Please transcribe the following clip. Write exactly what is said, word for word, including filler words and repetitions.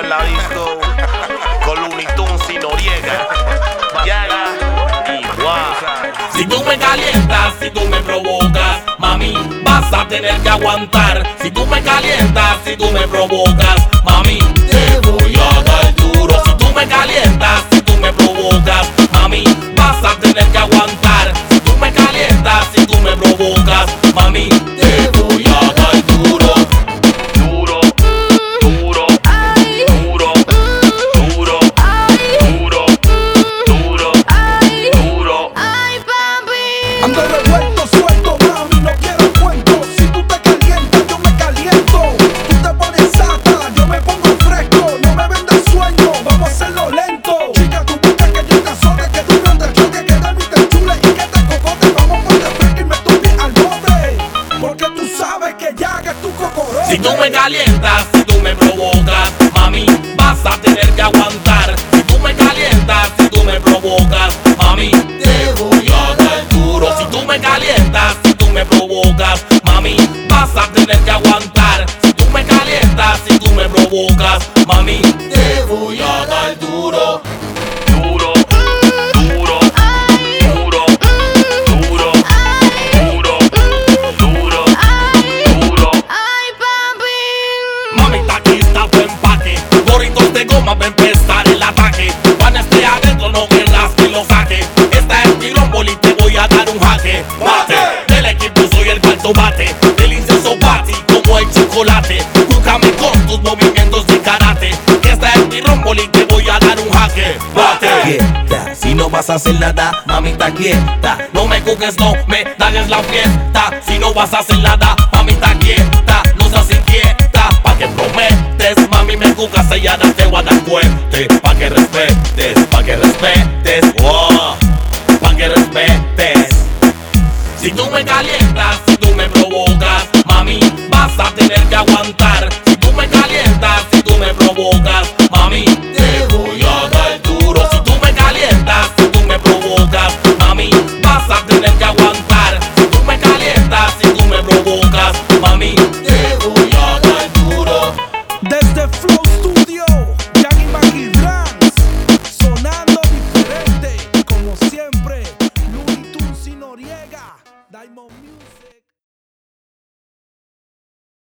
la disco con Looney Tunes y Noriega, Yaga y Guá. Si tú me calientas, si tú me provocas, mami, vas a tener que aguantar. Si tú me calientas, si tú me provocas, mami, te voy a dar duro. Si tú me calientas, si tú me provocas, mami, vas a tener que aguantar. Si tú me calientas, si tú me provocas, mami, te voy a dar duro. Duro, duro, Ay, duro, duro, ay, duro, duro, ay, duro. ay, papi. Ando revuelto, suelto, mami, no quiero cuento. Si tú te calientas, yo me caliento. Tú te pones sata, yo me pongo fresco. No me vendas sueño, vamos a hacerlo lento. Chica, tú buscas que yo te azote, que tú no te choque, que de mí te chule y que te cocote. Vamos por de frente y me tumbes al bote. Porque tú sabes que ya que tu cocorote. Si tú me calientas, si tú me provocas, mami, vas a tener que aguantar. Si tú me calientas, si tú me provocas, mami, te voy a dar duro. Si tú me calientas, si tú me provocas, mami, vas a tener que aguantar. Si tú me calientas, si tú me provocas, mami, te voy a dar duro. Duro, duro, duro, duro, duro, duro, duro. Ay, papi. Mamita, aquí está tu empaque. Gorritos de goma va a empezar el ataque. Van esté adentro, no quieras que lo saque. Esta es mi rombol y te voy a dar un jaque. Bate, del equipo soy el falso bate. Delicioso bati como el chocolate. Júgame con tus movimientos de karate. Esta es mi rombol y te voy a dar un jaque. Bate. Quieta, si no vas a hacer nada, mamita quieta. No me cuques, no me dañes la fiesta. Si no vas a hacer nada, mamita quieta. No seas inquieta, pa' que prometes. Mami, me cucas selladas, te voy a dar cuente. Pa' que respetes, pa' que respetes. Oh, pa' que respetes. Si tú me calientas, si tú me provocas, mami, vas a tener que aguantar.